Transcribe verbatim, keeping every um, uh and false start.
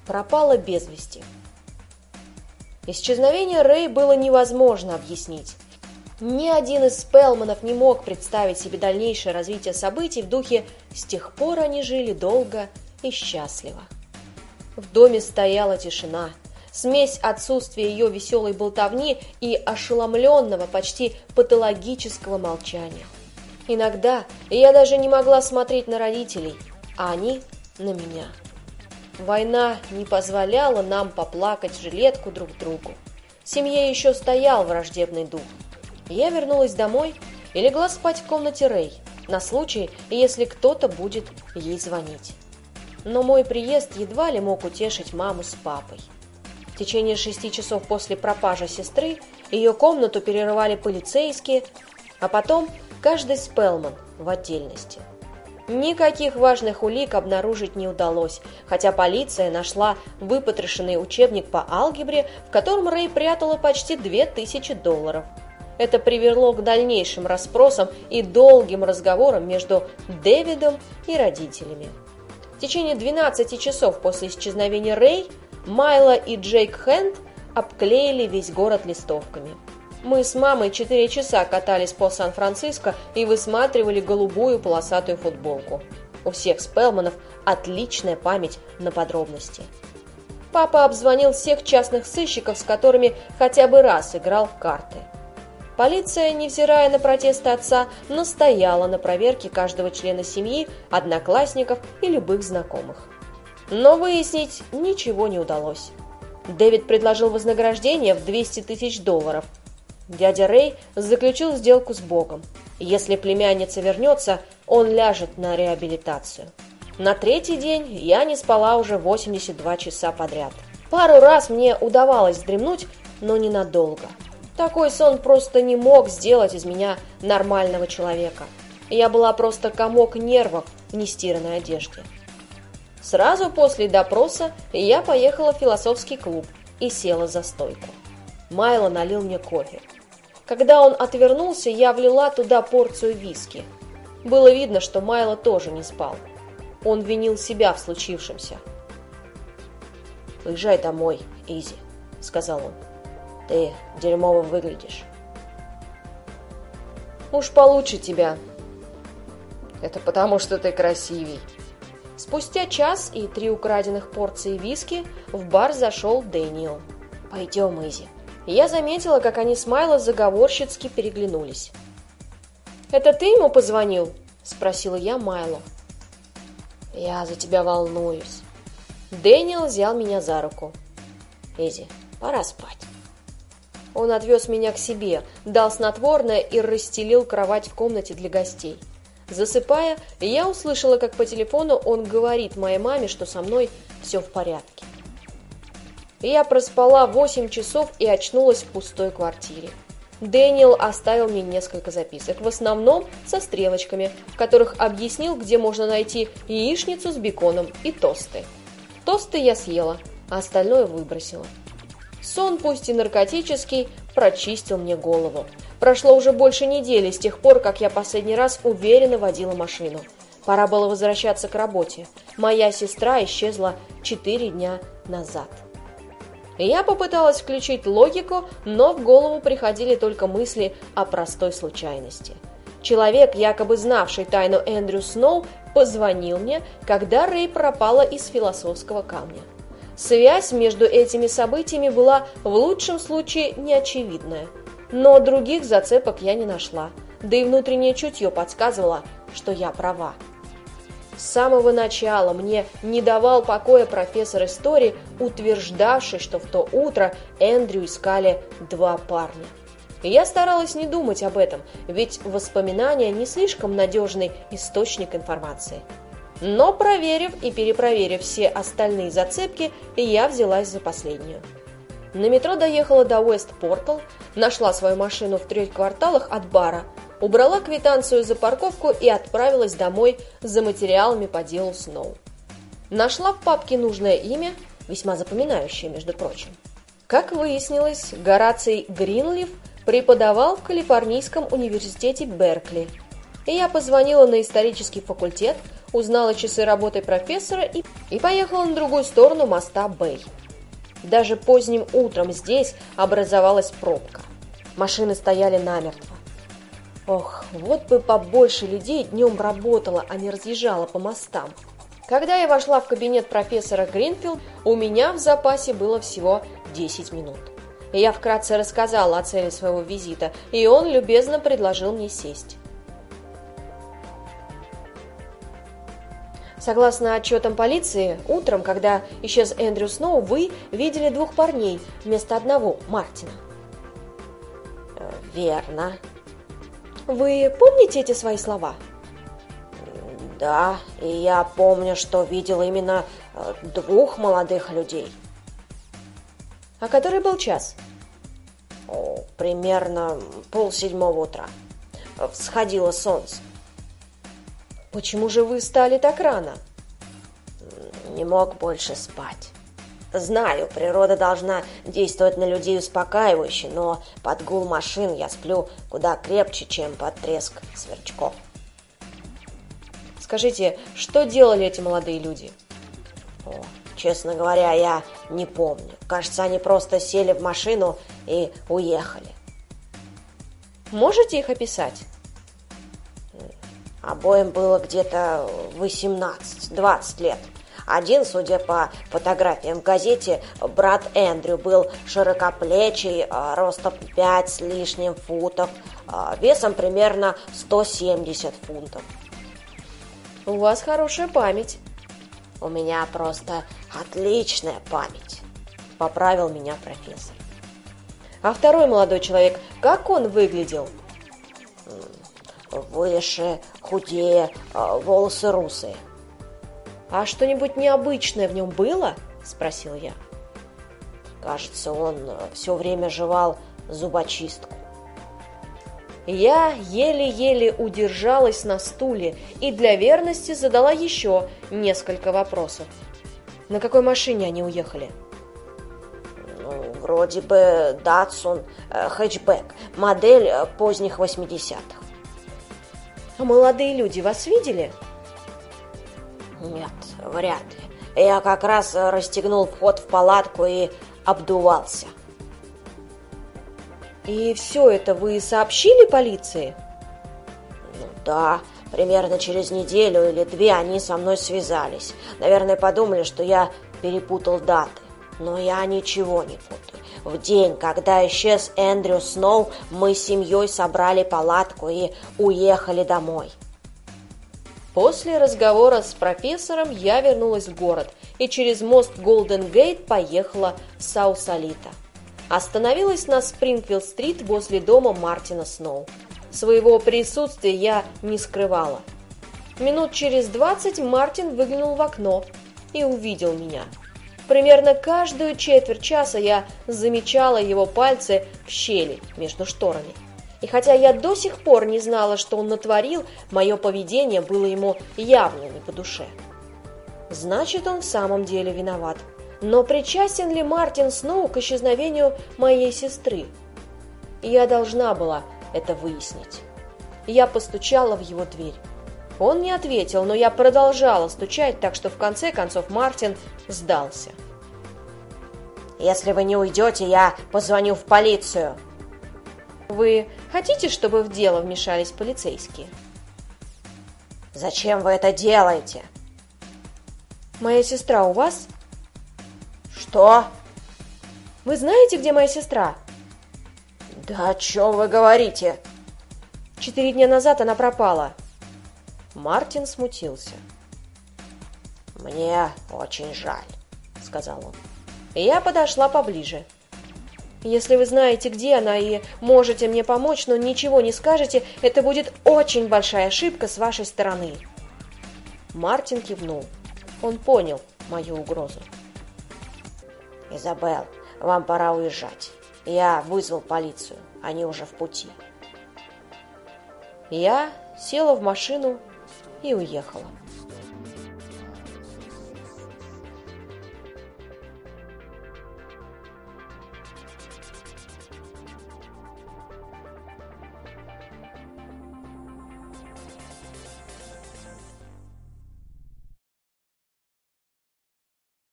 пропала без вести. Исчезновение Рэй было невозможно объяснить. Ни один из Спелманов не мог представить себе дальнейшее развитие событий в духе «с тех пор они жили долго и счастливо». В доме стояла тишина, смесь отсутствия ее веселой болтовни и ошеломленного, почти патологического молчания. Иногда я даже не могла смотреть на родителей, а они на меня. Война не позволяла нам поплакать в жилетку друг другу. В семье еще стоял враждебный дух. Я вернулась домой и легла спать в комнате Рэй, на случай, если кто-то будет ей звонить. Но мой приезд едва ли мог утешить маму с папой. В течение шести часов после пропажи сестры ее комнату перерывали полицейские, а потом каждый Спелман в отдельности. Никаких важных улик обнаружить не удалось, хотя полиция нашла выпотрошенный учебник по алгебре, в котором Рэй прятала почти две тысячи долларов. Это привело к дальнейшим расспросам и долгим разговорам между Дэвидом и родителями. В течение двенадцати часов после исчезновения Рэй Майло и Джейк Хэнд обклеили весь город листовками. Мы с мамой четыре часа катались по Сан-Франциско и высматривали голубую полосатую футболку. У всех Спелманов отличная память на подробности. Папа обзвонил всех частных сыщиков, с которыми хотя бы раз играл в карты. Полиция, невзирая на протесты отца, настояла на проверке каждого члена семьи, одноклассников и любых знакомых. Но выяснить ничего не удалось. Дэвид предложил вознаграждение в двести тысяч долларов. Дядя Рэй заключил сделку с Богом. Если племянница вернется, он ляжет на реабилитацию. На третий день я не спала уже восемьдесят два часа подряд. Пару раз мне удавалось вздремнуть, но ненадолго. Такой сон просто не мог сделать из меня нормального человека. Я была просто комок нервов в нестиранной одежде. Сразу после допроса я поехала в философский клуб и села за стойку. Майло налил мне кофе. Когда он отвернулся, я влила туда порцию виски. Было видно, что Майло тоже не спал. Он винил себя в случившемся. «Поезжай домой, Изи», — сказал он. «Ты дерьмово выглядишь». «Уж получше тебя». «Это потому, что ты красивей». Спустя час и три украденных порции виски в бар зашел Дэниел. «Пойдем, Изи». Я заметила, как они с Майло заговорщицки переглянулись. «Это ты ему позвонил?» – спросила я Майло. «Я за тебя волнуюсь». Дэниел взял меня за руку. «Изи, пора спать». Он отвез меня к себе, дал снотворное и расстелил кровать в комнате для гостей. Засыпая, я услышала, как по телефону он говорит моей маме, что со мной все в порядке. Я проспала восемь часов и очнулась в пустой квартире. Дэниел оставил мне несколько записок, в основном со стрелочками, в которых объяснил, где можно найти яичницу с беконом и тосты. Тосты я съела, а остальное выбросила. Сон, пусть и наркотический, прочистил мне голову. Прошло уже больше недели с тех пор, как я последний раз уверенно водила машину. Пора было возвращаться к работе. Моя сестра исчезла четыре дня назад. Я попыталась включить логику, но в голову приходили только мысли о простой случайности. Человек, якобы знавший тайну Эндрю Сноу, позвонил мне, когда Рэй пропала из философского камня. Связь между этими событиями была в лучшем случае неочевидная, но других зацепок я не нашла, да и внутреннее чутье подсказывало, что я права. С самого начала мне не давал покоя профессор истории, утверждавший, что в то утро Эндрю искали два парня. И я старалась не думать об этом, ведь воспоминания не слишком надежный источник информации. Но, проверив и перепроверив все остальные зацепки, я взялась за последнюю. На метро доехала до Уэст-Портал, нашла свою машину в трех кварталах от бара, убрала квитанцию за парковку и отправилась домой за материалами по делу Сноу. Нашла в папке нужное имя, весьма запоминающее, между прочим. Как выяснилось, Гораций Гринлиф преподавал в Калифорнийском университете Беркли. И я позвонила на исторический факультет, узнала часы работы профессора и, и поехала на другую сторону моста Бэй. Даже поздним утром здесь образовалась пробка. Машины стояли намертво. Ох, вот бы побольше людей днем работало, а не разъезжало по мостам. Когда я вошла в кабинет профессора Гринфилд, у меня в запасе было всего десять минут. Я вкратце рассказала о цели своего визита, и он любезно предложил мне сесть. Согласно отчетам полиции, утром, когда исчез Эндрю Сноу, вы видели двух парней вместо одного, Мартина. Верно. Вы помните эти свои слова? Да, и я помню, что видел именно двух молодых людей. А который был час? О, примерно полседьмого утра. Всходило солнце. Почему же вы встали так рано? Не мог больше спать. Знаю, природа должна действовать на людей успокаивающе, но под гул машин я сплю куда крепче, чем под треск сверчков. Скажите, что делали эти молодые люди? О, честно говоря, я не помню. Кажется, они просто сели в машину и уехали. Можете их описать? Обоим было где-то восемнадцать-двадцать лет. Один, судя по фотографиям в газете, брат Эндрю, был широкоплечий, ростом пять с лишним футов, весом примерно сто семьдесят фунтов. У вас хорошая память. У меня просто отличная память, поправил меня профессор. А второй молодой человек, как он выглядел? Выше, худее, волосы русые. А что-нибудь необычное в нем было? Спросил я. Кажется, он все время жевал зубочистку. Я еле-еле удержалась на стуле и для верности задала еще несколько вопросов. На какой машине они уехали? Ну, вроде бы Datsun хэтчбэк, модель поздних восьмидесятых. А молодые люди вас видели? Нет, вряд ли. Я как раз расстегнул вход в палатку и обдувался. И все это вы сообщили полиции? Ну да, примерно через неделю или две они со мной связались. Наверное, подумали, что я перепутал даты. Но я ничего не путаю. В день, когда исчез Эндрю Сноу, мы с семьей собрали палатку и уехали домой. После разговора с профессором я вернулась в город и через мост Голден-Гейт поехала в Саусалито. Остановилась на Спрингфилд-стрит возле дома Мартина Сноу. Своего присутствия я не скрывала. Минут через двадцать Мартин выглянул в окно и увидел меня. Примерно каждую четверть часа я замечала его пальцы в щели между шторами. И хотя я до сих пор не знала, что он натворил, мое поведение было ему явно не по душе. Значит, он в самом деле виноват. Но причастен ли Мартин Сноу к исчезновению моей сестры? Я должна была это выяснить. Я постучала в его дверь. Он не ответил, но я продолжала стучать, так что в конце концов Мартин сдался. «Если вы не уйдете, я позвоню в полицию». «Вы хотите, чтобы в дело вмешались полицейские?» «Зачем вы это делаете?» «Моя сестра у вас?» «Что?» «Вы знаете, где моя сестра?» «Да о чем вы говорите?» «Четыре дня назад она пропала». Мартин смутился. «Мне очень жаль», — сказал он. Я подошла поближе. «Если вы знаете, где она, и можете мне помочь, но ничего не скажете, это будет очень большая ошибка с вашей стороны». Мартин кивнул. Он понял мою угрозу. «Изабелл, вам пора уезжать. Я вызвал полицию, они уже в пути». Я села в машину и уехала.